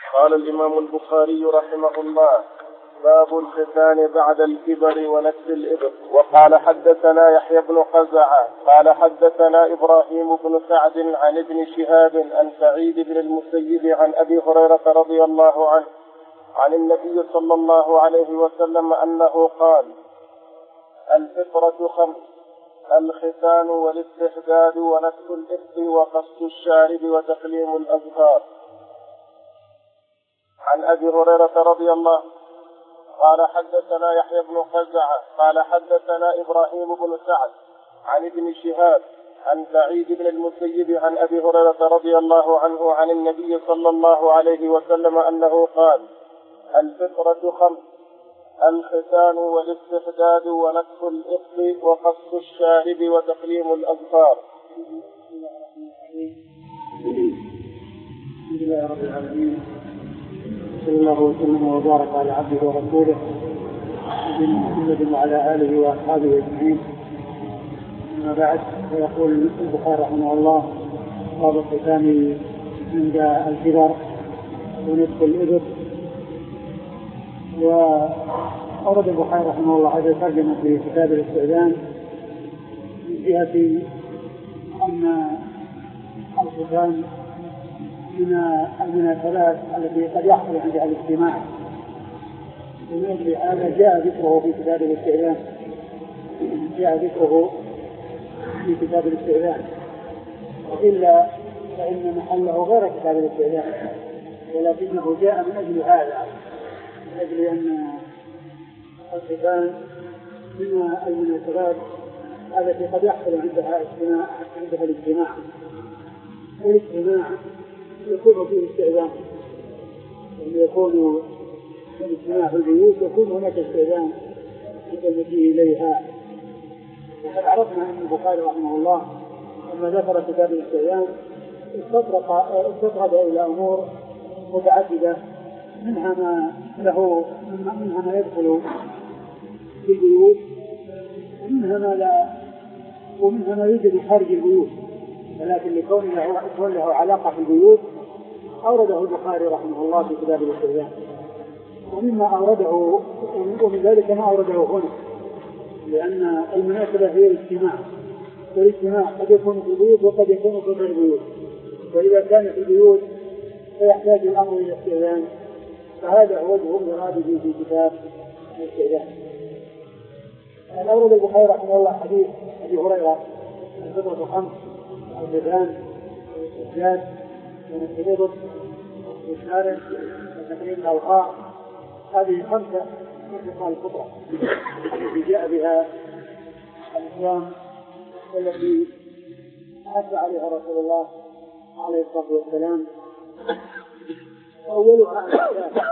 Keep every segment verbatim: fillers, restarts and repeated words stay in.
قال الإمام البخاري رحمه الله: باب الختان بعد الكبر ونكس الإبط. وقال حدثنا يحيى بن قزعة قال حدثنا إبراهيم بن سعد عن ابن شهاب عن سعيد بن المسيب عن أبي هريرة رضي الله عنه عن النبي صلى الله عليه وسلم أنه قال: الفطرة خمس: الختان والاستحداد ونكس الإبط وقص الشارب وتقليم الأظفار. عن أبي هريرة رضي الله قال حدثنا يحيى بن قزعة قال حدثنا إبراهيم بن سعد عن ابن شهاب عن سعيد بن المسيب عن أبي هريرة رضي الله عنه عن النبي صلى الله عليه وسلم أنه قال: الفطرة خمس: الختان والاستحداد ونكس الإبط وقص الشارب وتقليم الأظفار. الحمد لله رب العالمين، صلى الله وسلم وبارك على عبده ورسوله نبينا محمد وعلى آله وأصحابه أجمعين. أما بعد، فيقول البخاري رحمه الله: باب الختان عند الكبر ونكس الإبط. وأورد البخاري رحمه الله هذا الترجمة في كتاب الاستئذان من جهة أن الختان من المناسبات التي قد يحصل عندها الاجتماع، ومن أجل هذا جاء ذكره في كتاب الاستئذان جاء ذكره في كتاب الاستئذان وإلا فإن محله غير كتاب الاستئذان، ولكنه جاء من أجل هذا، من أجل أن الختان من المناسبات التي قد يحصل عندها اجتماع عندها الاجتماع والاجتماع يكون فيه استئذان، يعني يكون الاجتماع في البيوت يكون هناك استئذان عند المجيء إليها. وقد عرفنا أن البخاري رحمه الله لما ذكر كتاب الاستئذان استطرد إلى أمور متعددة، منها ما له منها ما يدخل في البيوت، ومنها ما لا ومنها ما يوجد خارج البيوت، ولكن لكون له, له علاقة في البيوت أورده البخاري رحمه الله في كتاب الاستئذان. ومما أورده ومن ذلك ما أورده هنا، لأن المناسبة هي الاجتماع، والاجتماع قد يكون في البيوت وقد يكون في غير البيوت، وإذا كان في البيوت فيحتاج الأمر إلى الاستئذان، فهذا هو وجه المراد في كتاب الاستئذان. أورد البخاري رحمه الله حديث أبي هريرة: الفطرة خمس: الختان والاستحداد ونكس الإبط والشارب وتقليم الأظفار. هذه خمسة من خصال الفطرة التي جاء بها الإسلام والتي حث عليها رسول الله عليه الصلاة والسلام. أولها الختان،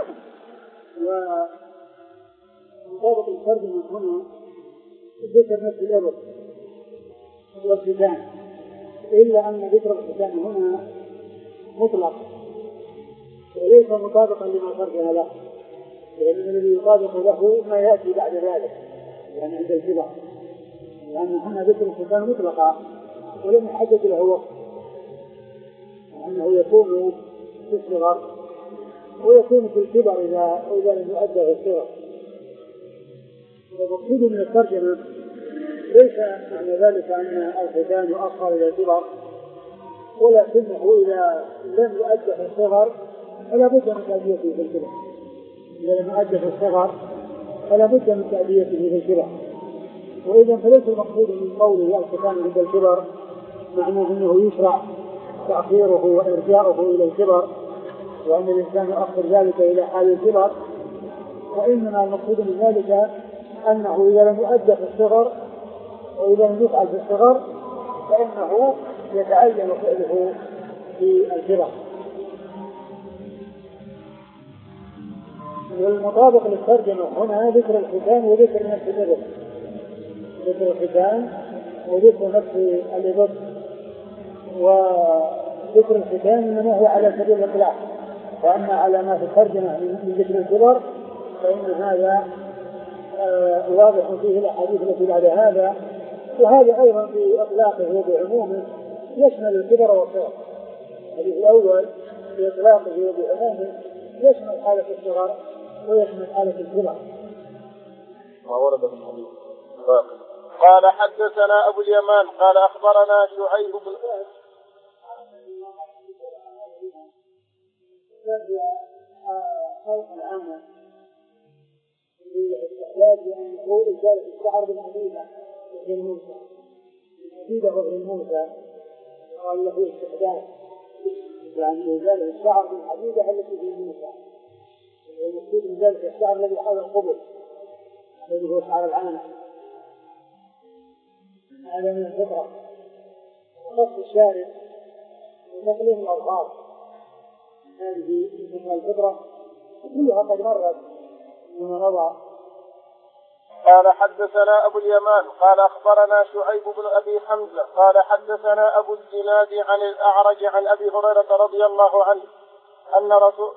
ومطابق الترجمة هنا ذكر نفس الإبط والختان، إلا أن ذكر الختان هنا مطلق وليس مطابقا لما ترجم له، لأن الذي يطابق له ما يأتي بعد ذلك، يعني عند الكبر، لأن هنا ذكر الختان مطلقا ولم يحدد له وقت، أنه يكون في الصغر ويكون في الكبر إذا إذا لم يؤدى في الصغر. والمقصود من الترجمة ليس معنى ذلك أن الختان يؤخر إلى الكبر، ولكنه إذا لم يؤدى في الصغر فلا بد من تأديته في الكبر، إذا لم يؤدى في الصغر فلا بد من تأديته في الكبر. وإذا فليس المقصود من قوله الختان عند الكبر معناه أنه يشرع تأخيره وإرجاؤه إلى الكبر، وأن الإنسان يؤخر ذلك إلى حال الكبر، وإنما المقصود من ذلك أنه إذا لم يؤدى في الصغر وإذا لم يفعل في الصغر فإنه يتعين فعله في الكبر. والمطابق للترجمة هنا ذكر الختان وذكر نفس الإبط، ذكر الختان وذكر نفس الإبط. وذكر الختان إنما هو على سبيل الإطلاق، وأما على ما في الترجمة من ذكر الكبر فإن هذا آه واضح فيه الأحاديث التي بعد هذا، وهذا أيضا في إطلاقه وبعمومه يشمل الكبر والصغر. الحديث الأول في إطلاقه وبعمومه يشمل حالة الصغر ويشمل حالة الكبر. ما ورد في الحديث. قال حدثنا أبو اليمان قال أخبرنا شعيب بن خلق العامة بالاحتياج لأنه إزالة الشعر بالحديدة وفي الموسى الحديدة وفي الموسى قال له استحداث يعني إزالة الشعر بالحديدة التي في الموسى والمقصود من ذلك الشعر الذي حول القبر الذي هو شعر العانة هذا من الفطرة وقص الشارع وتقليم الأظهار هذه من الفطرة كلها قد مرت من نظر. قال حدثنا أبو اليمان قال أخبرنا شعيب بن أبي حمزة قال حدثنا أبو الزناد عن الأعرج عن أبي هريرة رضي الله عنه أن رسول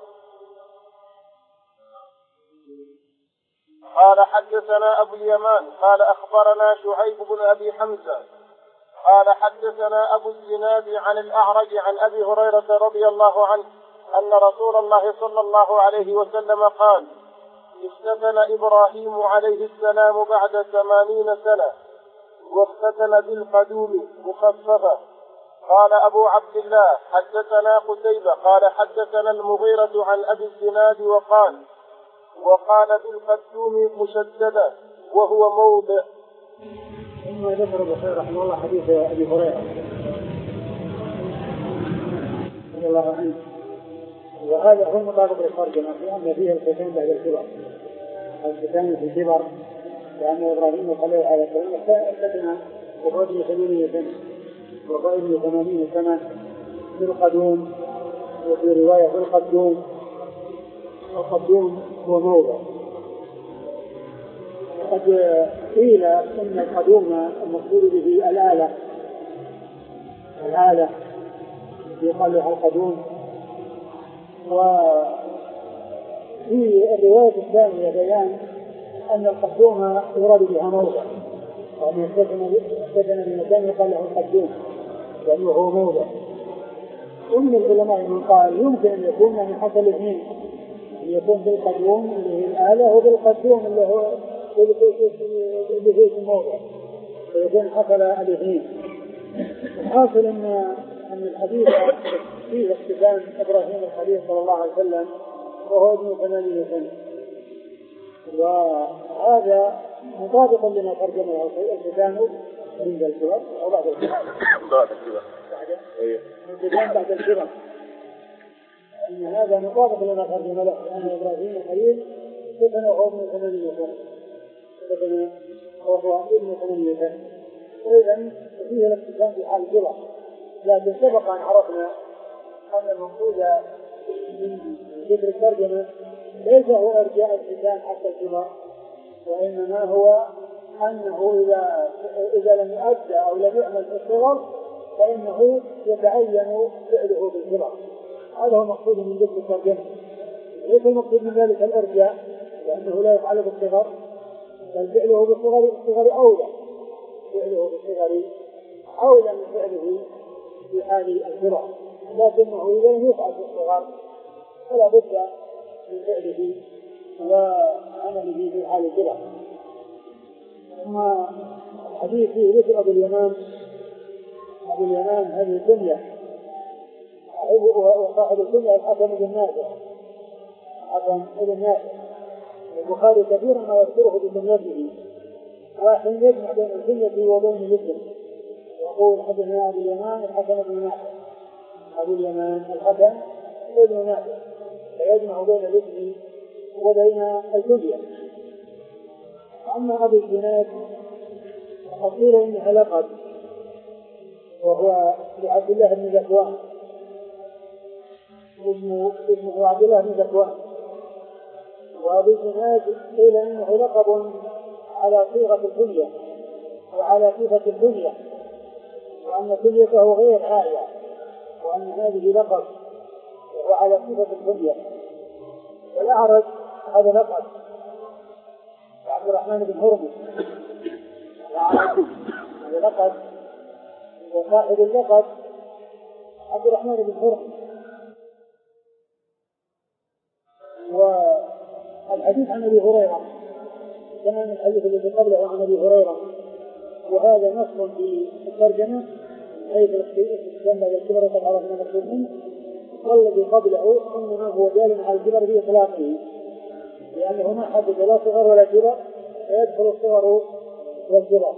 قال حدثنا أبو اليمان قال أخبرنا شعيب بن أبي حمزة قال حدثنا أبو الزناد عن الأعرج عن أبي هريرة رضي الله عنه أن رسول الله صلى الله عليه وسلم قال اختتن إبراهيم عليه السلام بعد ثمانين سنة واختتن بالقدوم مخففة. قال أبو عبد الله حدثنا قتيبة قال حدثنا المغيرة عن أبي الزناد وقال وقال بالقدوم مشددة وهو موضع. ثم ذكر البخاري رحمه الله حديث أبي هريرة رضي الله عنه وهذا هو مطابق للترجمة لأن فيه الختان بعد الكبر الختان في الكبر لأن إبراهيم خليل على السلام اختتن وهو ابن ثمانين سنة وهو ابن ثمانين سنة في القدوم وفي رواية في القدوم القدوم هو موضع. وقد قيل إن القدوم المقصود به الآلة الآلة يقال لها القدوم. وفي الرواية الثانية بيان أن القدوم يراد بها موضع وأن يستثنى بمكان يقال له القدوم لأنه هو موضع. ومن العلماء من قال يمكن أن يكون من حصل الاثنين أن يكون بالقدوم اللي هي الآلة وبالقدوم اللي هو اللي هو الموضع فيكون حصل الاثنين. الحاصل أن أن الحديث فيه اختتان إبراهيم الخليل صلى الله عليه وسلم وهو ابن ثمانين سنة وهذا مطابق لما ترجم له الختان عند الكبر أو بعد الكبر بعد الكبر الختان بعد الكبر أن هذا مطابق لما ترجم له لأن إبراهيم الخليل ختن وهو ابن ثمانين سنة ختن وهو ابن ثمانين سنة وإذا فيه الاختتان في حال الكبر. لكن سبق أن عرفنا أن المقصود من ذكر الترجمة ليس هو إرجاء الختان حتى الكبر وإنما هو أنه إذا إذا لم يؤدى أو لم يعمل في الصغر فإنه يتعين فعله بالكبر. هذا هو المقصود من ذكر الترجمة. ليس المقصود من ذلك الإرجاء لأنه لا يفعل بالصغر بل فعله بالصغر أولى فعله بالصغر أولى من فعله في حال الكبر. لكنه إذا لم يفعل في الصغر فلا بد من فعله وعمله في حال الكبر. ثم الحديث فيه ذكر أبو اليمان. أبو اليمان هذه الكنية وصاحب الكنية الحسن بن نافع الحسن بن نافع. البخاري كثيرا ما يذكره بكنيته وحين يجمع بين الكنية وبين الاسم يقول حدثنا أبو اليمان الحسن بن نافع أبو اليمان الحسن بن نافع فيجمع بين الاسم وبين الكنية. أما أبو الزناد فقيل إنها لقب وهو لعبد الله بن ذكوان اسمه عبد الله بن ذكوان. وأبو الزناد قيل إنه لقب على صيغة الكنية وعلى صفة الكنية وأن كنيته غير عالية وأن هذه لقب وعلى صفة الكنية. والأعرج هذا لقب عبد الرحمن بن هرمز هذا لقب وصاحب اللقب عبد الرحمن بن هرمز. الحديث عن أبي هريرة كما من الحديث الذي قبله عن أبي هريرة، وهذا نص في الترجمة حيث استدل بالكبر وقد عرفنا مقصود منه، والذي قبله إنما هو دال على الكبر في إطلاقه، لأن هنا حدث لا صغر ولا كبر فيدخل الصغر والكبر.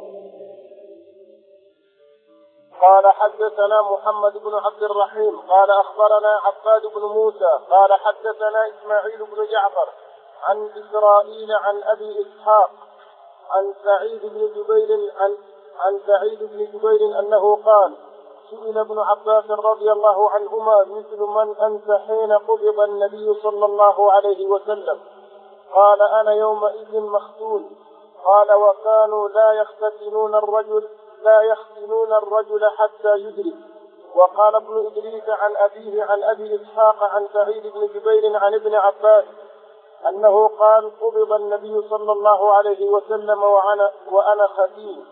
قال حدثنا محمد بن عبد الرحيم قال أخبرنا عباد بن موسى قال حدثنا إسماعيل بن جعفر عن إسرائيل عن أبي إسحاق عن سعيد بن جبير عن, عن سعيد بن جبير أنه قال سئل ابن عباس رضي الله عنهما مثل من أنت حين قبض النبي صلى الله عليه وسلم؟ قال أنا يومئذ مختون. قال وكانوا لا يختتنون الرجل لا يختنون الرجل حتى يدرك. وقال ابن إدريس عن أبيه عن أبي إسحاق عن سعيد بن جبير عن ابن عباس أنه قال قبض النبي صلى الله عليه وسلم وأنا, وأنا ختين.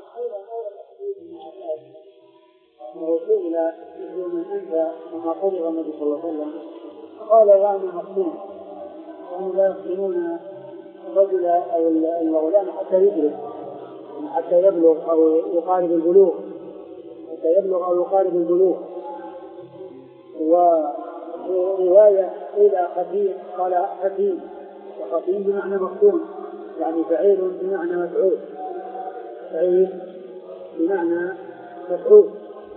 وسئل من أنت لما قبض النبي صلى الله عليه وسلم قال وأنا مختون، وهم لا يختنون الرجل أو الغلام حتى يدرك، حتى يبلغ أو يقارب البلوغ حتى يبلغ أو يقارب البلوغ. ورواية إلى ختين قال ختين، وختين بمعنى مختون يعني فعيل بمعنى مفعول، فعيل بمعنى مفعول.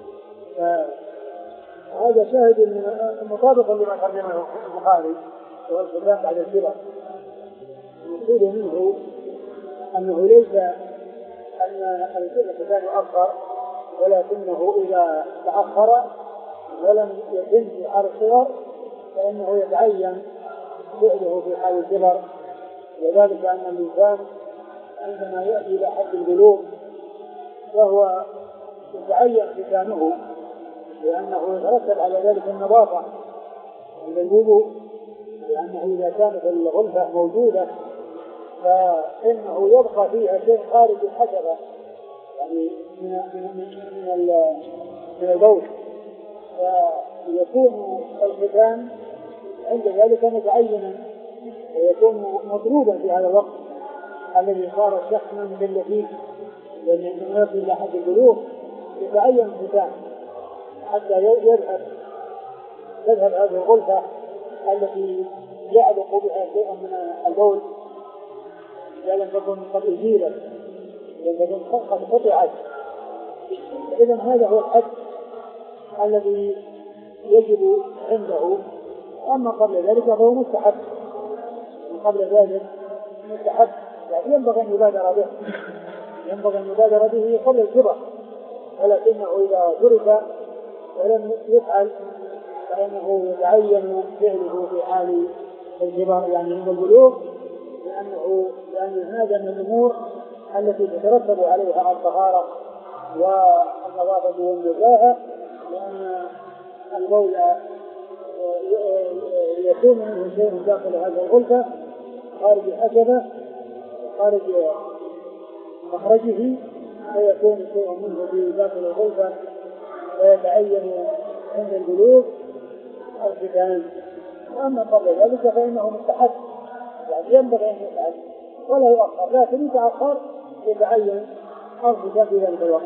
فهذا شاهد مطابق لما ترجمه البخاري والختان بعد الكبر. المقصود منه أنه ليس أن الختان يؤخر، ولكنه إذا تأخر ولم يتم في حال الصغر فإنه يتعين فعله في حال الكبر. وذلك أن الإنسان عندما يأتي إلى حد البلوغ فهو يتعين ختانه، لأنه يترتب على ذلك النظافة عند الوضوء، لأنه إذا كانت الغلفة موجودة فإنه يبقى فيها شيء خارج الحشرة يعني من من من البول، فيكون الختان عند ذلك متعينا ويكون مطلوبا في هذا الوقت الذي صار شحما باللذيذ، لأن الناس إلى حد البلوغ يتعين الختان حتى يذهب تذهب هذه الغلفة التي يعلق بها شيء من البول إذا لم تكن قد أزيلت، إذا لم تكن قد قطعت. إذن هذا هو الحد الذي يجب عنده. أما قبل ذلك فهو مستحب، قبل ذلك مستحب يعني ينبغي أن يبادر به ينبغي أن يبادر به قبل الكبر، ولكنه إذا ترك ولم يفعل فإنه يتعين فعله في حال الكبر يعني عند البلوغ، لأنه لأن هذا من الأمور التي تترتب عليها الطهارة والنظافة والنزاهة، لأن البول يكون منه شيء داخل هذا الغلفة خارج الحشبة خارج مخرجه، فيكون شيء منه في داخل الغلفة ويتعين عند البلوغ الختان. أما قبل ذلك فإنه مستحب يعني ينبغي أن يفعل ولا يؤخر، لكن يتأخر يتعين الختان في ذلك الوقت.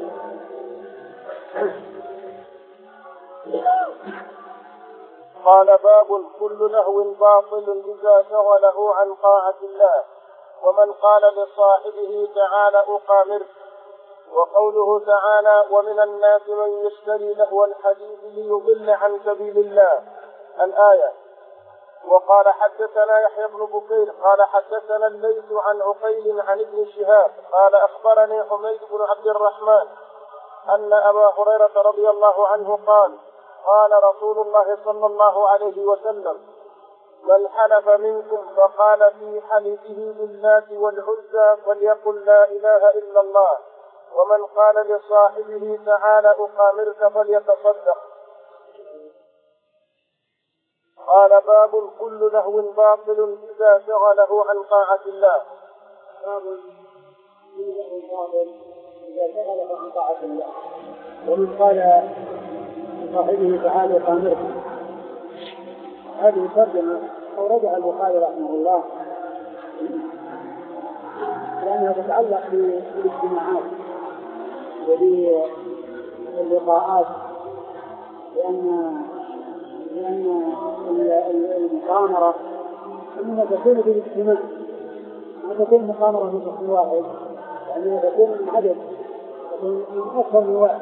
قال باب كل لهو باطل إذا شغله عن طاعة الله، ومن قال لصاحبه تعالى أقامرك. وقوله تعالى ومن الناس من يشتري لهو الحديث ليضل عن سبيل الله الآية. وقال حدثنا يحيى بن بكير قال حدثنا الليث عن عقيل عن ابن شهاب قال أخبرني حميد بن عبد الرحمن أن أبا هريرة رضي الله عنه قال قال رسول الله صلى الله عليه وسلم من حلف منكم فقال في حلفه باللات والعزى فليقل لا إله إلا الله، ومن قال لصاحبه تعالى أقامرك فليتصدق. قال باب كل لهو باطل إذا شغله عن طاعة الله. باب كل لهو باطل إذا شغله عن طاعة الله، ومن قال لصاحبه تعالى أقامرك. هذه ترجمة أوردها البخاري رحمه الله لأنها تتعلق بالاجتماعات وباللقاءات، لأن لأن المقامرة إنما تكون بالاجتماع، ما تكون مقامرة من شخص واحد، لأنها تكون من عدد، تكون من أكثر من واحد،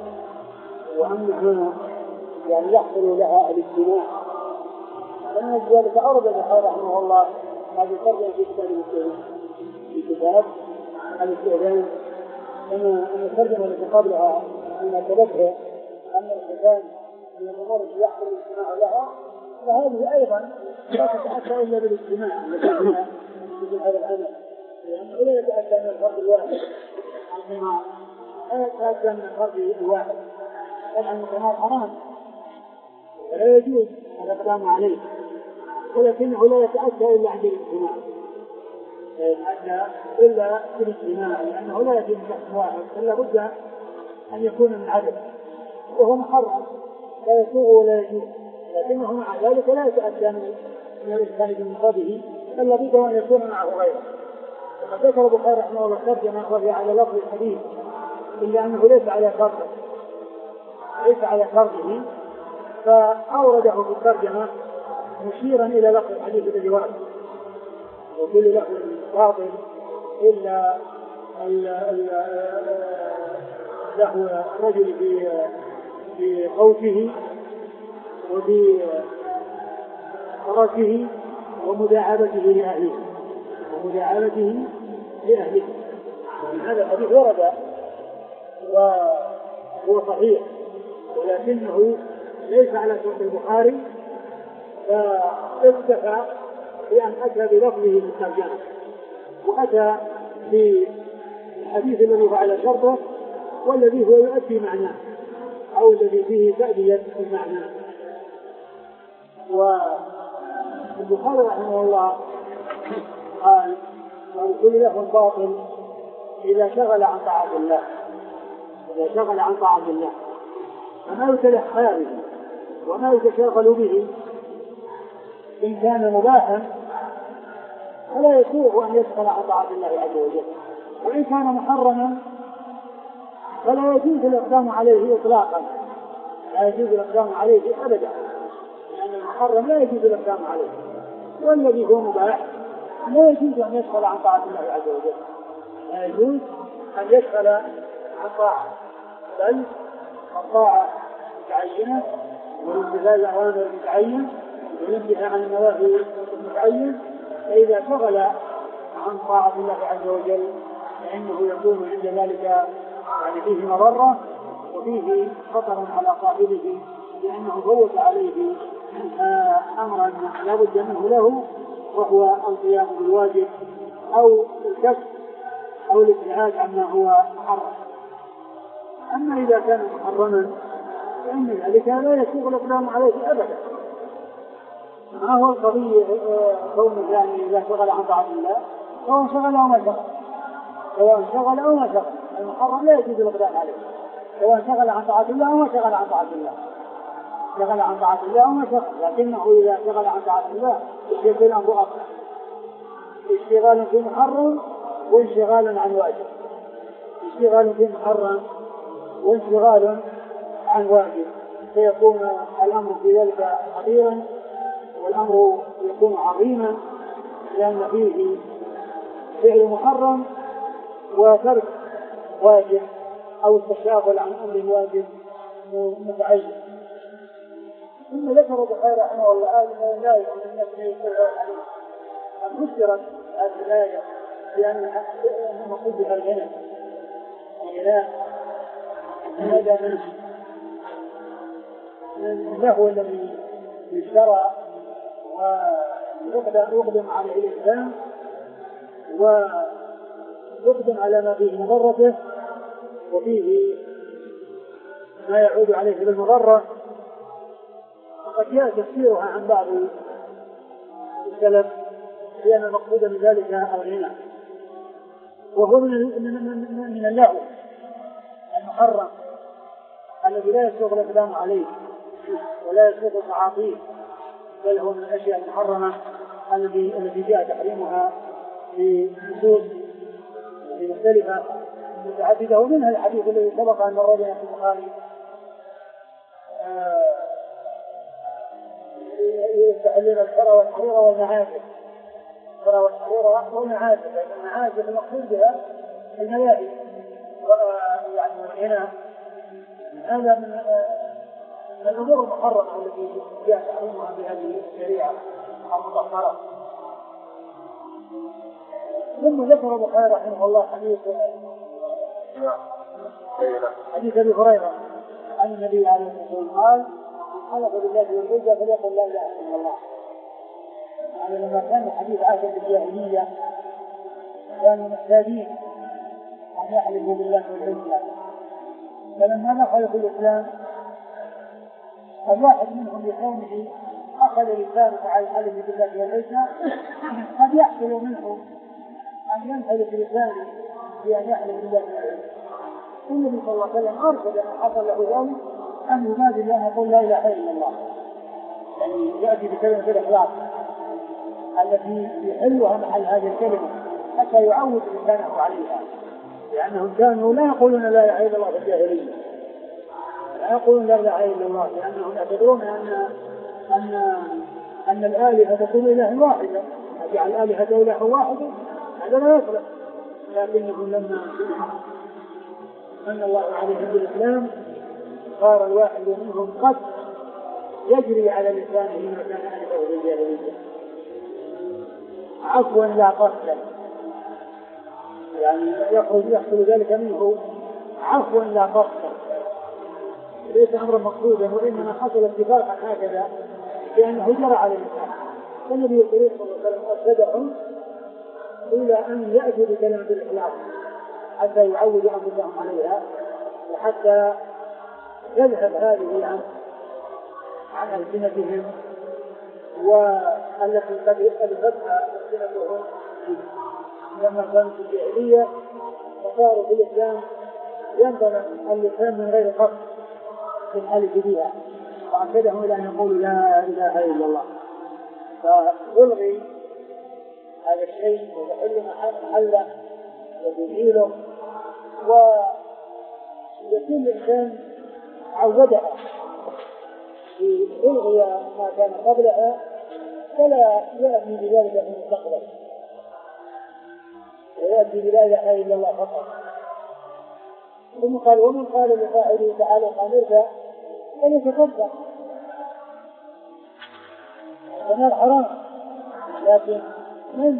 وأنها يعني يحصل لها الاجتماع. لأن ذلك أورد البخاري رحمه الله هذه الترجمة في كتاب الاستئذان، في كتاب الاستئذان، كما أن الترجمة التي قبلها مناسبتها أن الختان من الأمور التي يحصل الاجتماع لها، فهذه أيضا لا تتأتى إلا بالاجتماع الذي في هذا الأمر، لأنه لا يتأتى من الفرد الواحد، عندما لا يتأتى من الفرد الواحد، طبعا الختان حرام ولا يجوز الإقدام عليه، ولكنه لا يتأتى إلا عند الاجتماع، لا يتأتى إلا بالاجتماع، لأنه لا يجوز شخص واحد، إلا بد أن يكون من عدد، وهو محرم لا يسوغ ولا يجوز، لكنه مع ذلك لا يتأتى من الإنسان بمفرده، إلا بد أن يكون معه غيره. وقد ذكر البخاري رحمه الله الترجمة وهي على لفظ الحديث، إلا أنه ليس على فرده، ليس على فرده، فأورده في الترجمة مشيرا إلى لفظ الحديث الذي ورد، وكل لفظ باطل إلا له رجل في في قوته وفي فرسه ومداعبته لأهله ومداعبته لأهله هذا الحديث ورد وهو صحيح، ولكنه ليس على شرط البخاري، فاكتفى بأن أتى بلفظه في الترجمة، وأتى بالحديث الذي هو على شرطه والذي هو يؤدي معناه، أو الذي فيه تأدية المعنى. والبخاري رحمه الله قال: وكل لفظ باطل إذا شغل عن طاعة الله، إذا شغل عن طاعة الله، فما يتلحى به وما يتشاغل به إن كان مباحا فلا يسوغ أن يشغل عن طاعة الله عز وجل، وإن كان محرما فلا يجوز الإقدام عليه إطلاقا، لا يجوز الإقدام عليه أبدا، لأن المحرم لا يجوز الإقدام عليه، والذي هو مباح لا يجوز أن يشغل عن طاعة الله عز وجل، لا يجوز أن يشغل عن طاعة، بل الطاعة متعينة، والامتثال الأوامر متعين، والانتهاء عن النواهي متعين، فإذا شغل عن طاعة الله عز وجل فإنه يكون عند ذلك يعني فيه مضرة وفيه خطر على صاحبه، لأنه فوت عليه أمرا لا بد منه له، وهو القيام بالواجب أو الكف أو الابتعاد عما هو محرم. أما إذا كان محرما فإن ذلك لا يسوغ الإقدام عليه أبدا. ما هو القضية كونه يعني إذا شغل عن طاعة الله سواء شغل أو ما شغل، سواء شغل أو ما شغل، المحرم لا يجوز الإقدام عليه، سواء شغل عن طاعة الله أو ما شغل عن طاعة الله، شغل عن طاعة الله أو ما شغل، لكنه إذا شغل عن طاعة الله يكون الأمر أكثر، اشتغال في محرم وانشغال عن واجب، اشتغال في محرم وانشغال عن واجب، فيكون الأمر في ذلك خطيرا، والأمر يكون عظيما، لأن فيه فعل محرم وترك واجب أو التشاغل عن أمر واجب متعين. ثم ذكر البخاري رحمه الله آية لا يكون الناس يقولها الحديث، قد فسرت هذه الآية بأن المقصود بها الغنى، الغنى هذا من اللهو الذي يشترى ويقدم عليه الإنسان ويقدم على ما فيه مضرته وفيه ما يعود عليه بالمضرة، وقد جاء تفسيرها عن بعض السلف لأن المقصود من ذلك الغنى، وهو من اللهو المحرم الذي لا يسوغ الإقدام عليه ولا يسوغ تعاطيه، بل هو من الأشياء المحرمة التي جاء تحريمها في نصوص مختلفة متعددة، ومنها الحديث الذي سبق أن مر بنا في البخاري يستحلون الحرى والحريرة والمعازف، الحرى والحريرة والمعازف، لأن المعازف المقصود بها الملاهي يعني والغناء. هذا من الأمور المحرمة التي جاء تحريمها بهذه الشريعة المطهرة. ثم ذكر البخاري رحمه الله حديث حديث ابي هريره عن النبي عليه الصلاه والسلام قال: حلف بالله والعزى فليقل لا اله الا الله. يعني لما كان حديث عهد الجاهليه كانوا محتاجين ان يحلفوا بالله والعزى، فلما دخلوا في الاسلام الواحد منهم بكونه اخذ لسانه على الحلف بالله والعزى قد يحصل منه أن ينحلف لسانه بأن يحلف بالله والعزى. النبي صلى الله عليه وسلم أرشد أن حصل له ذلك أن ينادي الله يقول لا إله إلا الله، يعني يأتي بكلمة الإخلاص التي يحلها محل هذه الكلمة حتى يعود لسانه عليها، لأنهم كانوا لا يقولون لا إله إلا الله في الجاهلية، لا يقولون لا إله إلا الله، لأنهم يعتبرون أن أن أن الآلهة تكون إله واحدة، أجعل الآلهة إله واحدة هذا لا يصلح. لكنهم لما من الله عليهم بالإسلام صار الواحد منهم قد يجري على لسانه ما كان يعرفه في الجاهلية عفوا لا قصدا، يعني يخرج يحصل ذلك منه عفوا لا قصدا، ليس أمرا مقصودا، وإنما حصل اتفاقا هكذا لأنه جرى على اللسان. فالنبي الكريم صلى الله عليه وسلم أرشدهم إلى أن يأتوا بكلمة الإخلاص حتى يعودوا أنفسهم عليها، وحتى يذهب هذه عن عن ألسنتهم والتي قد ألفتها ألسنتهم لما كانوا في الجاهلية وصاروا في الإسلام ينطلق اللسان من غير قصد في الحلف بها، وأرشدهم إلى أن يقولوا لا إله إلا الله. فألغي هذا الشيء وتحل محله وتزيله، ويكون الإنسان عودها في ألغي ما كان قبلها فلا يأتي بذلك في المستقبل، ويأتي بلا إله إلا الله فقط. ثم قال: ومن قال لصاحبه تعالى قامرك فليتصدق. النار حرام، لكن من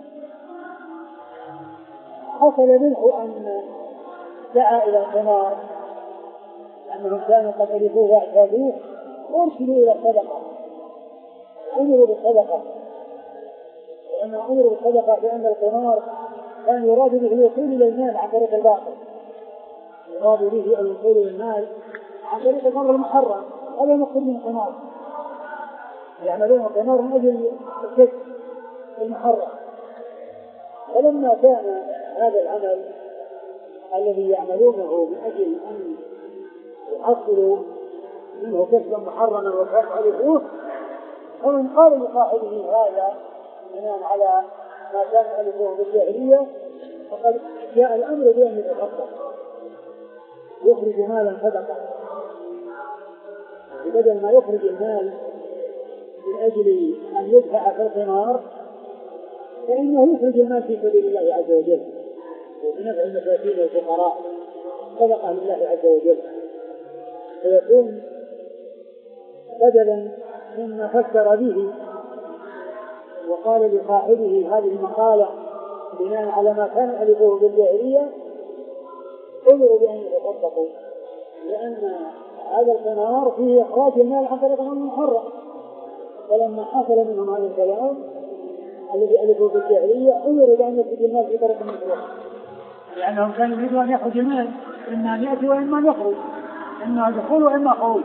حصل منه أن دعا إلى القمار أنهم كانوا قد ألفوه واعتادوه وارسلوا إلى الصدقة، أمروا بالصدقة، لأن أمروا بالصدقة لأن القمار كان يراد به الوصول إلى المال عن طريق الباطل، يراد به الوصول إلى المال عن طريق الأمر المحرم. هذا مقصود من القمار، يعملون القمار من أجل الكسب المحرم. فلما كان هذا العمل الذي يعملونه من أجل أن يحصلوا منه كسبا محرما ويفعلوه، فمن قال لصاحبه هذا بناء على ما كان يألفوه بالجاهلية فقد جاء الأمر بأن يتصدق يخرج مالا صدقة، بدل ما يخرج المال من أجل أن يدفع في القمار فإنه يخرج المال في سبيل الله عز وجل وبنفع المساكين والفقراء صدقة لله عز وجل، فيكون بدلا مما فكر به وقال لصاحبه هذه المقالة بناء على ما كان ألفوه بالجاهلية أمروا بأن يتصدقوا، لأن هذا القمار فيه إخراج المال عن طريق المحرم. فلما حصل منهم هذا الكلام الذي ألفوه بالجاهلية أمروا بأن يخرج المال في طريق المحرم، لأنهم كانوا يريدون أن يخرج المال إما أن يأتي وإما أن يخرج، إما دخول وإما خروج.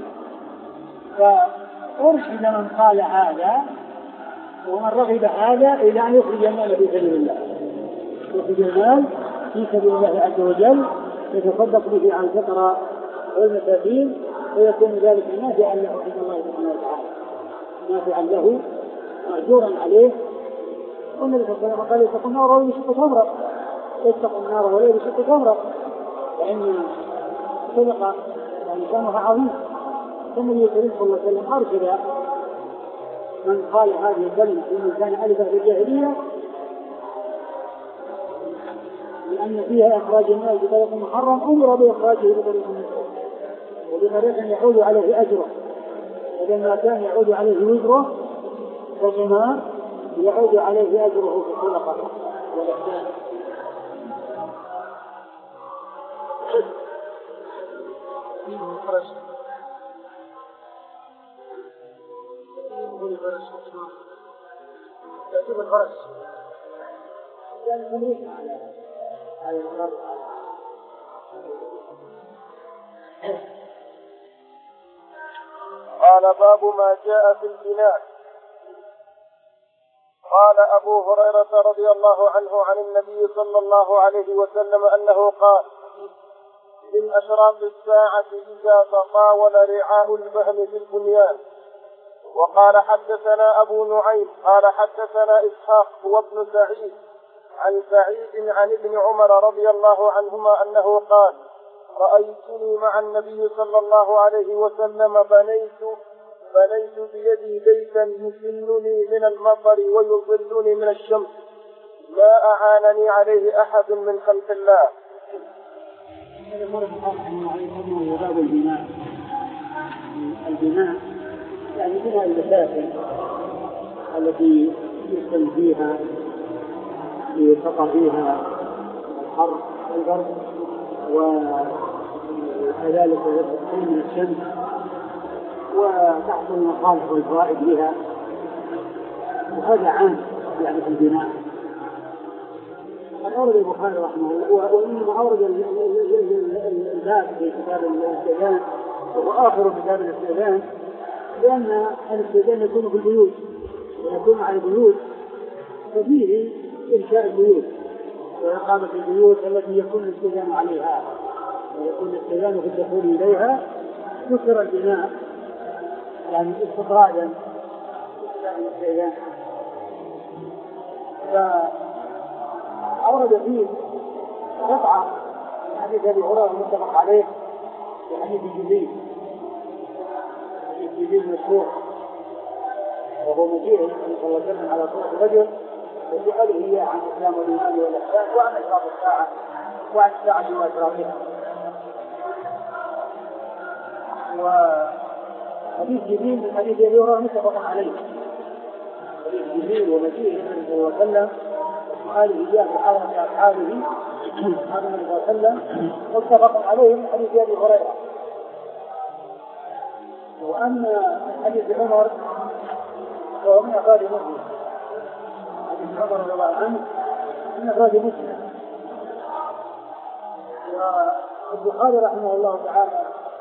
فأرشد من قال هذا ومن رغب هذا إلى أن يخرج المال في سبيل الله، يخرج المال في سبيل الله عز وجل يتصدق به عن الفقراء والمساكين، ويكون ذلك نافعا له عند الله سبحانه وتعالى، نافعا له مأجورا عليه والنبي صلى الله عليه وسلم قال يتقوا النار ولا بشق تمرة، اتقوا النار ولا بشق تمرة، لأن صدقة يعني كانها عظيم. النبي صلى الله عليه وسلم أرشد من قال هذه الكلمة إنه كان ألفا في الجاهلية لأن فيها إخراج المال بطريق محرم أمر بإخراجه بطريق محرم وبطريق يعود عليه أجره، ولما كان يعود عليه وزره فالغناء يعود عليه أجره في الصدقة والإحسان. تأتيب الفرس يعني تمريك على الأرض. قال باب ما جاء في البناء. قال أبو هريرة رضي الله عنه عن النبي صلى الله عليه وسلم أنه قال من أشراط الساعة إذا تطاول رعاء الفهم في البنيان. وقال حدثنا أبو نعيم قال حدثنا إسحاق هو ابن سعيد عن سعيد عن ابن عمر رضي الله عنهما أنه قال رأيتني مع النبي صلى الله عليه وسلم بنيت بنيت بيدي بيتا يسلني من المطر ويظلني من الشمس لا أعانني عليه أحد من خلق الله. هذا مرة حقا وعيثمه باب البناء. البناء يعني بناء المساكن التي يسكن فيها يتقى فيها الحر والبرد وكذلك يتقون من الشمس وتحصل المصالح والفوائد بها، وهذا عام يعني في البناء. أورد البخاري رحمه الله وإنما أورد الباب في كتاب الاستئذان وهو آخر كتاب الاستئذان لأن الاستئذان يكون في البيوت ويكون على البيوت ففيه إنشاء البيوت وإقامة البيوت التي يكون الاستئذان عليها ويكون الاستئذان في الدخول إليها. ذكر البناء يعني استطرادا الاستئذان، فأورد فيه قطعة حديث أبي هريرة المتفق عليه وحديث جبريل حديث جبريل مشهور وهو مجيء النبي صلى الله عليه وسلم على صورة رجل وسأله إياه عن الإسلام والإيمان والإحسان وعن أشراط الساعة وعن الساعة وأشراطها. وحديث جبريل من حديث أبي هريرة متفق عليه. حديث جبريل ومجيء النبي صلى الله عليه وسلم وسؤاله إياه بحضرة أصحابه هذا النبي صلى الله عليه وسلم متفق عليه من حديث أبي هريرة. وأما حديث عمر فهو من أفراد مسلم. حديث عمر رضي الله عنه من أفراد مسلم. والبخاري رحمه الله تعالى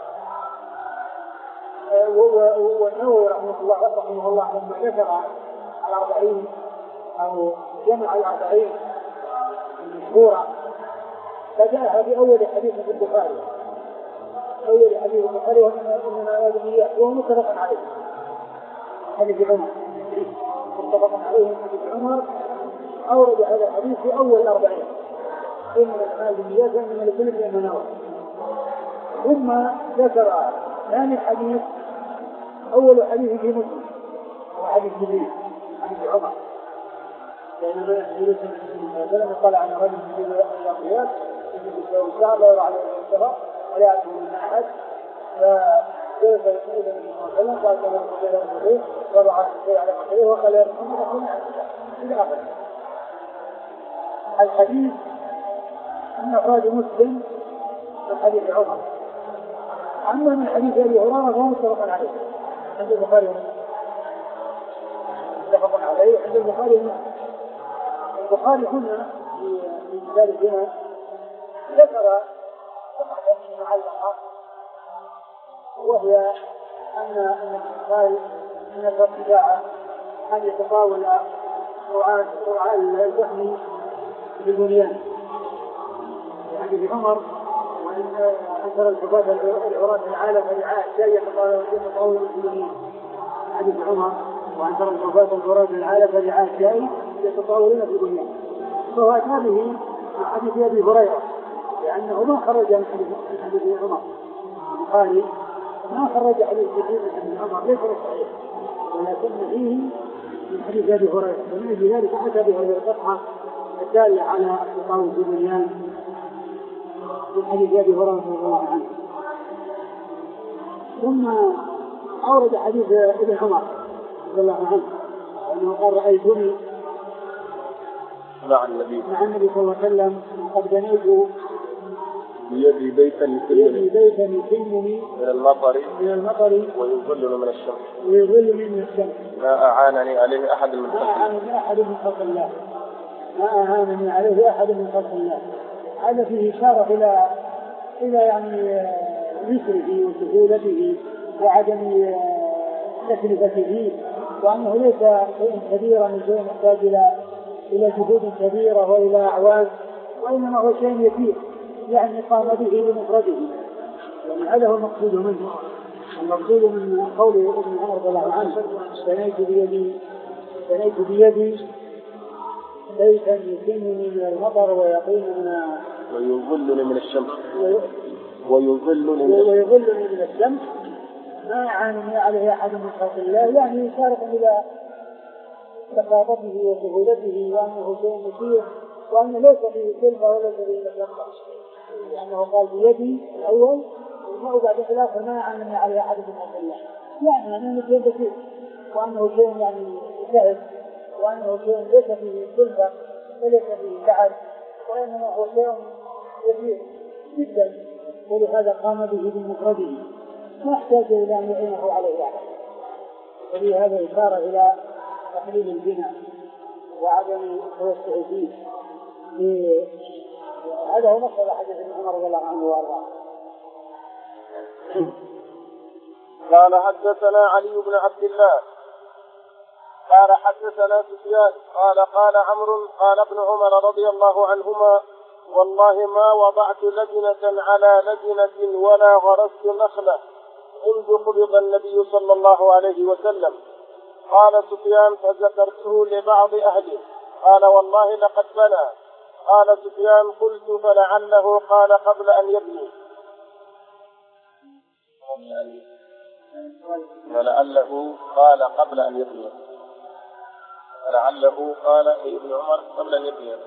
والنووي رحمه الله رحمه الله لما ذكر الأربعين أو جمع الأربعين المشهورة فجاءها بأول حديث في البخاري أول حديث البخاري وإنما آدمية وهو متفق عليه حديث عمر متفق عليه حديث عمر أورد هذا الحديث في أول الأربعين إن الآدميات من الكلب المنور. ثم ذكر ثاني حديث أول حديث في مسلم وحديث جبريل حديث عمر لأن جلوس النبي قال عن رجل من الأخيار يجب الساعة لا يرى عليه الانتظار ولا يعرفه من أحد فجلس النبي صلى الله عليه وسلم قال كما قال النبي وضع الشيء على قدره وقال يا محمد أخذ إلى آخره. الحديث من أفراد مسلم من حديث عمر. أما من حديث أبي هريرة فهو متفق عليه عند البخاري متفق عليه عند البخاري ومسلم. البخاري هنا في كتاب البناء ذكر قطعة معلقة وهي أن أن قال أن الارتفاع أن يتطاول رعاة الفهم في البنيان يعني في عمر وإن أنزل الحفاظ العراة العالم فرعاء الشيء يتطاول في البنيان حديث عمر وأنزل الحفاظ العراة العالم فرعاء الشيء يتطاولون في البنيان. فهو أتى به من حديث أبي هريرة لأنه ما خرج من حديث عمر البخاري ما خرج حديث كثير من عمر ليس صحيح ولكن فيه من حديث أبي هريرة ومن أجل ذلك أتى به القطعة الدالة على التطاول في البنيان من حديث أبي هريرة رضي الله عنه. ثم أورد حديث ابن عمر رضي الله عنه أنه قال رأيتني مع النبي مع النبي صلى الله عليه وسلم قد بنيت بيدي بيتا بيدي بيتا يكلمني من المطر من المطر ويظلني من الشمس ويظلني من الشمس ما أعانني عليه أحد من ما أعانني أحد من خلق الله ما أعانني عليه أحد من خلق الله. هذا فيه إشارة إلى إلى يعني يسره وسهولته وعدم تكلفته وأنه ليس شيء كبيرا من شيء يحتاج إلى إلى جهود كبيرة وإلى أعوان وإنما هو شيء يسير يعني قام به بمفرده. يعني هذا هو المقصود منه. المقصود من قول ابن عمر رضي الله عنه بنيت بيدي بنيت بيدي بيتا يكنني من المطر ويقيم من ويظلني من الشمس ويظلني ويظلني من الشمس ما يعاني عليه أحد من خلق الله. يعني إشارة إلى بساطته وسهولته وأنه شيء يسير وأنه ليس فيه كلمة ولا فيه مشقة لأنه قال بيدي الأول وبعد خلافه ما يعاني عليه أحد من خلق الله. يعني أنه شيء بسيط وأنه شيء يعني سهل وأنه شيء ليس فيه كلمة وليس فيه تعب وإنما هو شيء يسير جدا ولهذا قام به بمفرده ما احتاج إلى أن يعينه عليه أحد. ولهذا إشارة إلى تقليل البناء وعدم التوسع فيه. هذا هو مصدر حديث ابن عمر رضي الله عنه وارضاه. قال حدثنا علي بن عبد الله قال حدثنا سفيان قال قال عمرو قال ابن عمر رضي الله عنهما والله ما وضعت لبنة على لبنة ولا غرست نخلة منذ قبض النبي صلى الله عليه وسلم. قال سفيان فذكرته لبعض أهله قال والله لقد بنى. قال سفيان قلت فلعله قال قبل أن يبني فلعله قال قبل أن يبني فلعله قال ابن عمر قبل أن يبني.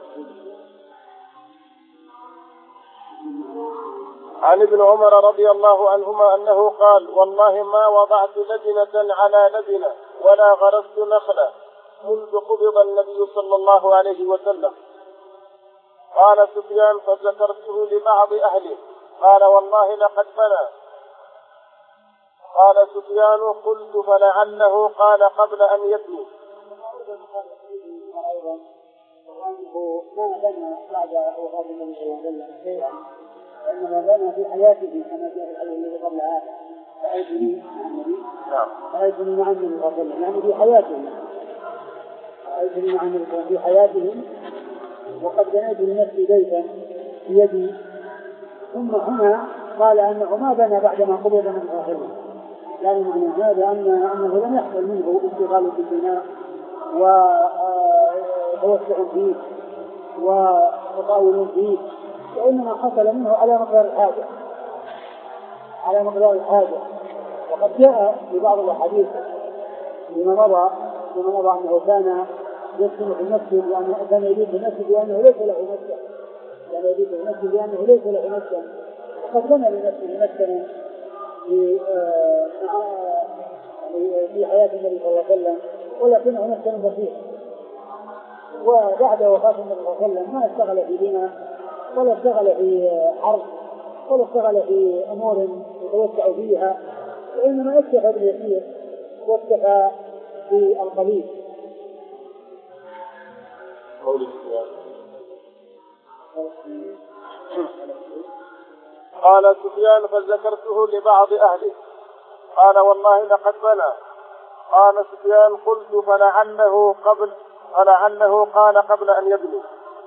عن ابن عمر رضي الله عنهما أنه قال والله ما وضعت لبنة على لبنة ولا غرست نخلة منذ قبض النبي صلى الله عليه وسلم. قال سفيان فذكرته لبعض أهله قال والله لقد بنى. قال سفيان قلت فلعله قال قبل أن يبني. ما بنى بعد وفاة النبي صلى الله عليه وسلم شيئا إنما بنى في حياته كما جاء الحديث الذي قبلها رأيتني مع النبي رأيتني مع النبي صلى الله عليه وسلم يعني في حياته رأيتني مع النبي في حياته وقد بنيت لنفسي بيتا بيدي. ثم هنا قال أنه ما بنى بعدما قبض النبي صلى الله عليه وسلم يعني معنى هذا أن أنه لم يحصل منه اشتغال بالبناء وتوسع فيه وتطاول فيه وإنما حصل منه على مقدار الحاجة على مقدار الحاجة. وقد جاء في بعض الأحاديث فيما مضى فيما مضى أنه كان يسكن في المسجد لأنه كان يريد المسجد لأنه ليس له مسكن كان يريد المسجد لأنه ليس له مسكن وقد بنى لنفسه مسكنا في في حياة النبي صلى الله عليه وسلم ولكنه مسكن بسيط. وبعد وفاة النبي صلى الله عليه وسلم ما اشتغل في بناء ولا اشتغل في حرب ولا اشتغل في أمور يتوسع فيها وإنما اكتفى باليسير واكتفى بالقليل. قال سفيان فذكرته لبعض أهله قال والله لقد بنى. قال سفيان قلت فلعله قبل فلعله قال قبل أن يبني.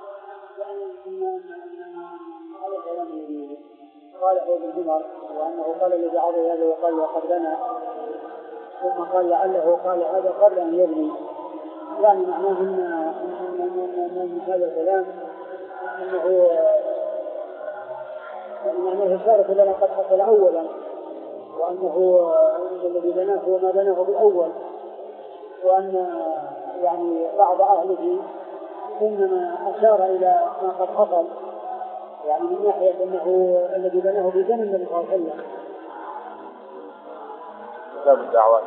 قال ابن عمر وأنه قال لبعض هذا وقال لقد بنى ثم قال لعله قال هذا قبل أن يبني يعني معناه من هذا الكلام أنه معناه إشارة إلى ما قد حصل أولا، وأنه الذي بناه هو ما بناه بالأول، وأن يعني بعض أهله إنما أشار إلى ما قد حصل، يعني من ناحية أنه الذي بناه بزمن النبي صلى الله عليه وسلم. كتاب الدعوات.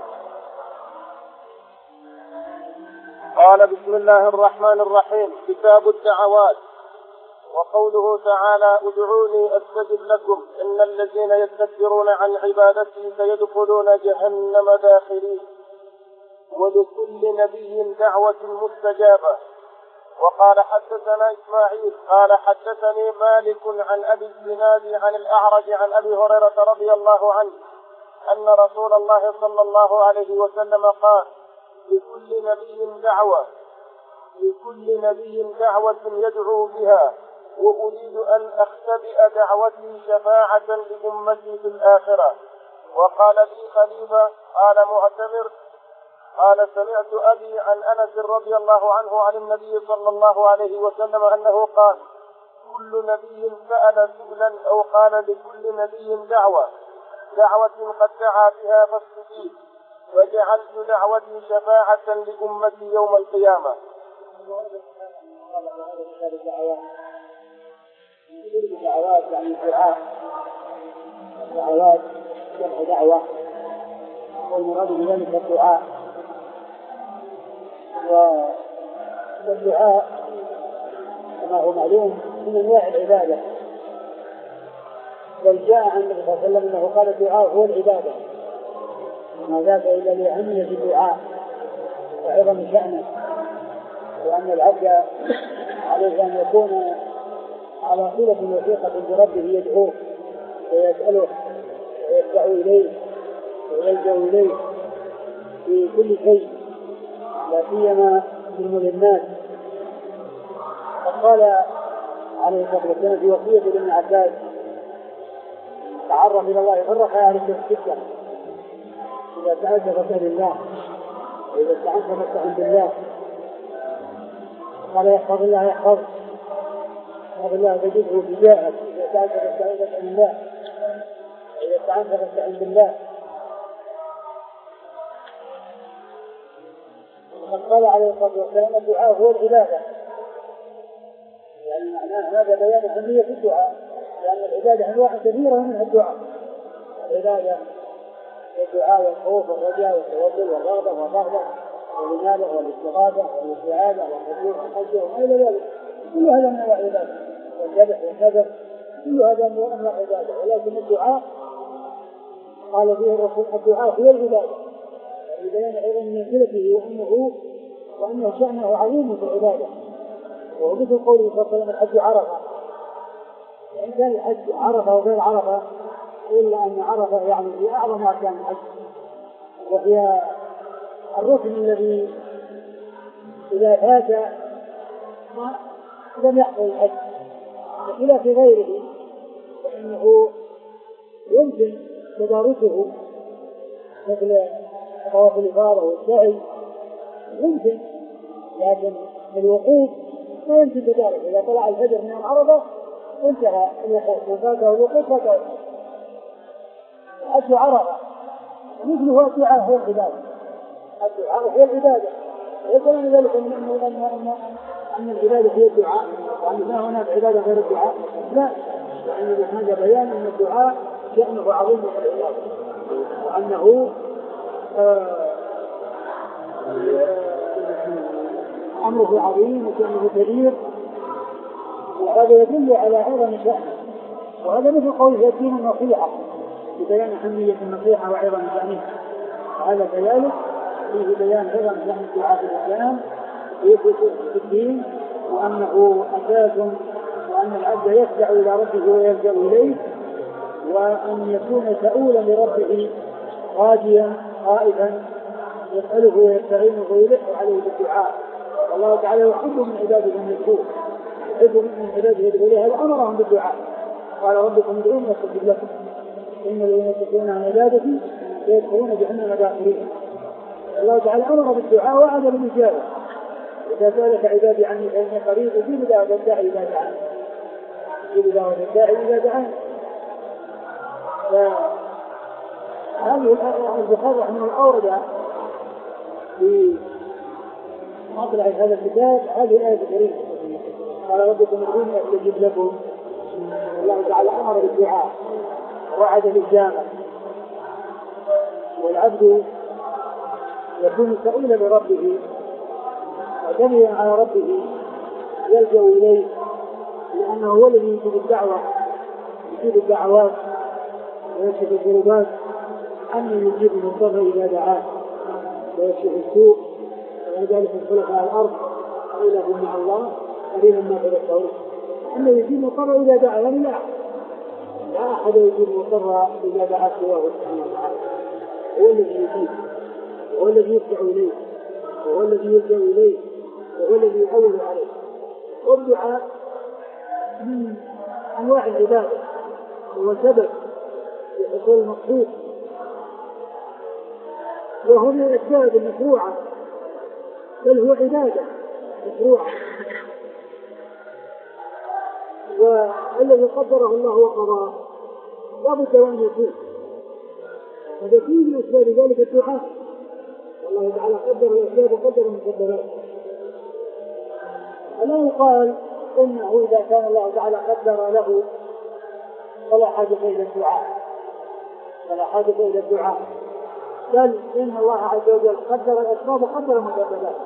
قال بسم الله الرحمن الرحيم. كتاب الدعوات. وقوله تعالى ادعوني أستجب لكم إن الذين يستكبرون عن عبادتي سيدخلون جهنم داخرين. ولكل نبي دعوة مستجابة. وقال حدثنا إسماعيل قال حدثني مالك عن أبي الزناد عن الأعرج عن أبي هريرة رضي الله عنه أن رسول الله صلى الله عليه وسلم قال لكل نبي دعوة لكل نبي دعوة يدعو بها وأريد أن أختبئ دعوتي شفاعة لأمتي في الآخرة. وقال لي خليفة قال معتمر قال سمعت أبي عن أنس رضي الله عنه عن النبي صلى الله عليه وسلم أنه قال كل نبي سأل سؤلا أو قال لكل نبي دعوة دعوة قد دعا بها فاستجيب وجعلت دعوتي شفاعة لأمتي يوم القيامة. الدعوات يعني الدعاء، الدعوات جمع دعوة، والمراد بذلك الدعاء. والدعاء كما هو معلوم من أنواع العبادة، بل جاء عن النبي صلى الله عليه وسلم أنه قال الدعاء هو العبادة، وما ذاك إلا لأهمية الدعاء وعظم شأنه، وأن العبد عليه أن يكون على صلة وثيقة بربه يدعوه ويسأله ويدعو إليه ويلجأ إليه في كل شيء، لا سيما من الناس. فقال عليه الصلاة والسلام في وصية ابن عباس تعرف إلى الله فرق يعرف السكة، إذا سألت فاسأل الله وإذا استعنت فاستعن بالله. قال يحفظ الله يحفظ يحفظ الله تجده بجاهك، إذا سألت فاستعن فاسأل الله وإذا استعنت فاستعن بالله. وقد قال عليه الصلاة والسلام الدعاء هو العبادة، يعني معناه هذا بيان أهمية الدعاء، لأن العبادة أنواع كثيرة منها الدعاء. العبادة الدعاء والخوف والرجاء والتوكل والرغبة والرهبة والإنابة والاستغاثة والاستعاذة والخشوع والخشية وما إلى ذلك، كل هذا من أنواع العبادة، والذبح والنذر كل هذا من أنواع العبادة. ولكن الدعاء قال فيه الرسول الدعاء هو العبادة، لبيان أيضا منزلته وأنه وأنه شأنه عظيم في العبادة. ومثل قوله صلى الله عليه وسلم الحج عرفة، وإن كان الحج عرفة وغير عرفة إلا أن عرفة يعني في أعظم أركان الحج، وهي الركن الذي إذا فات لم يحصل الحج، بخلاف غيره فإنه يمكن تداركه مثل طواف الإفاضة والسعي يمكن، لكن الوقوف لا يمكن تدارك. إذا طلع الفجر من عرفة انتهى الوقوف وفاته الوقوف فاته الحج عرفة. مثله الدعاء هو العبادة، الدعاء هو العبادة. ليس من ذلك أن العبادة هي الدعاء وأن لا هناك عبادة غير الدعاء، لا، لأن هذا بيان أن الدعاء شأنه عظيم في العبادة، وأنه آه أمره عظيم وشأنه كبير، وهذا يدل على عظم شأنه. وهذا مثل قول في الدين النصيحة ببيان أهمية النصيحة وعظم شأنه، وهذا كذلك فيه بيان عظم شأن الدعاء في الإسلام في الدين، وأنه أساس، وأن العبد يخضع إلى ربه ويلجأ إليه، وأن يكون سؤولا لربه راجيا خائفا يسأله ويستعينه ويلح عليه بالدعاء. والله تعالى يحب من عباده من يدعوه، يحب من عباده يدعو له، هذا أمرهم بالدعاء. قال ربكم ادعوني أستجب لكم إن الذين يستكبرون عن عبادتي سيدخلون جهنم داخرين. الله تعالى أمر بالدعاء وعد بالإجابة، إذا سألك عبادي عني فإني قريب أجيب دعوة الداعي إذا دعاني أجيب دعوة الداعي إذا دعاني. فهذه البخاري رحمه الله أورد في مطلع هذا الكتاب هذه الآية الكريمة قال ربكم ادعوني أستجب لكم. الله تعالى أمر بالدعاء ووعد بالإجابة، والعبد يكون سائلا لربه معتمدا على ربه يلجأ إليه، لأنه هو الذي يجيب الدعوة يجيب الدعوات ويكشف الكربات، أنه يجيب المضطر إذا دعاه ويكشف السوء، وذلك خلفاء الأرض قيلهم مع الله قليلا ما تذكرون. أنه يجيب المضطر إذا دعاه، لا لا أحد يجيب المضطر إذا دعاه سواه سبحانه وتعالى. هو الذي يجيب، هو الذي يدفع إليه، وهو الذي يلجأ إليه، وهو الذي يحول عليه. والدعاء من أنواع العبادة هو سبب لحصول المقصود، وهو من الأسباب المشروعة، بل هو عبادة مشروعة، والذي قدره الله وقضاه لا بد أن يكون. ففي من أسباب ذلك الدعاء، والله تعالى قدر الأسباب وقدر المقدرات. ألا يقال إنه إذا كان الله تعالى قدر له فلا حاجة إلى الدعاء، فلا حاجة إلى الدعاء، بل إن الله عز وجل قدر الأسباب وقدر المسببات،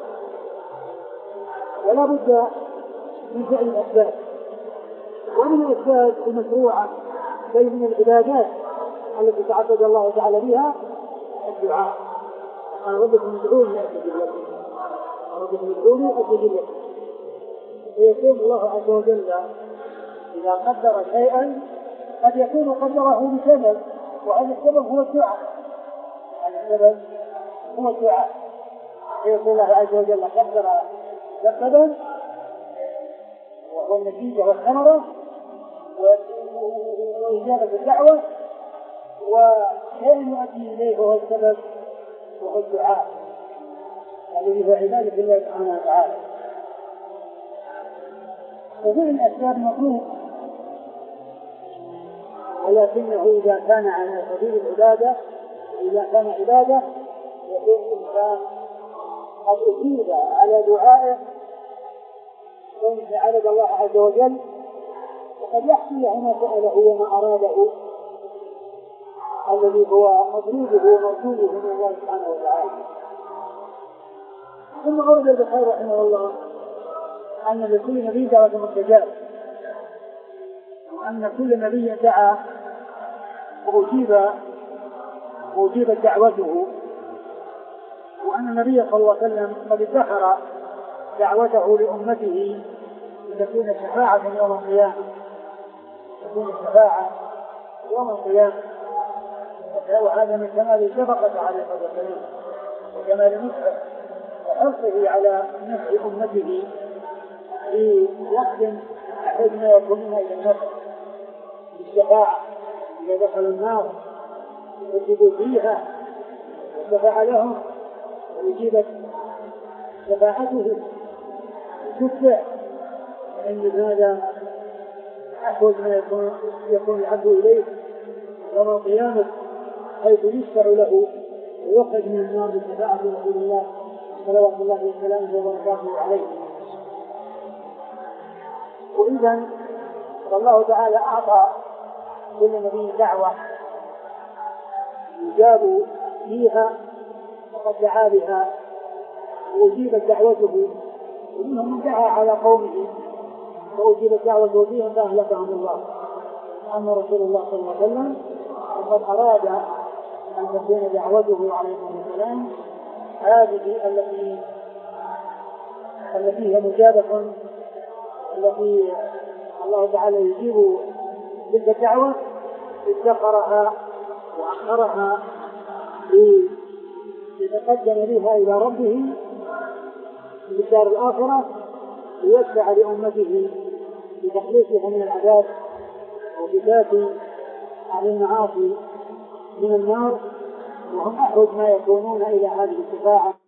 ولا بد من فعل الأسباب. ومن الأسباب المشروعة بل من العبادات التي تعبد الله تعالى بها الدعاء. قال ربكم ادعوني أستجب لكم، ربكم ادعوني أستجب لكم. فيكون الله عز وجل إذا قدر شيئا قد يكون قدره بسبب، وهذا السبب هو الدعاء، هذا السبب هو الدعاء. فيكون الله عز وجل قدر سببا وهو النتيجة والثمرة وإجابة الدعوة، وشيء يؤدي إليه وهو السبب وهو الدعاء الذي هو عبادة الله سبحانه وتعالى. وفعل الأسباب مطلوب، ولكنه إذا كان على سبيل العبادة، إذا كان عبادة يكون الإنسان قد أجيب على دعائه وإن عبد الله عز وجل، وقد يحصل له ما سأله وما أراده الذي هو مطلوبه ومرجوه من الله سبحانه وتعالى. ثم أورد البخاري رحمه الله أن لكل نبي دعوة مستجابة، وأن كل نبي دعا وأجيب وأجيبت دعوته، وأن النبي صلى الله عليه وسلم قد ادخر دعوته لأمته لتكون شفاعة يوم القيامة، تكون شفاعة يوم القيامة. وهذا من كمال الشفقة عليه الصلاة والسلام وكمال نصحه وحرصه على نفع أمته في وقت أحد ما يكونون إلى النفع بالشفاعة. إذا دخل النار يجدوا فيها وشفع لهم ويجيبت شفاعته تشفع، فإن هذا أحوج ما يكون, يكون العبد إليه يوم القيامة، حيث يشفع له ويخرج من النار بشفاعة رسول الله صلوات الله وسلامه وبركاته عليه. وإذا فالله تعالى أعطى كل نبي دعوة يجاب فيها وقد دعا بها وأجيبت دعوته، ومنهم من دعا على قومه وأجيبت دعوته فيهم فأهلكهم الله. أما رسول الله صلى الله عليه وسلم وقد أراد أن تكون دعوته عليه الصلاة والسلام هذه التي التي هي مجابة، التي الله تعالى يجيب تلك الدعوة، ادخرها وأخرها ليتقدم بها إلى ربه في الدار الآخرة ليشفع لأمته بتخليصها من العذاب وبذات عن المعاصي من النار، وهم أحوج ما يكونون إلى هذه الشفاعة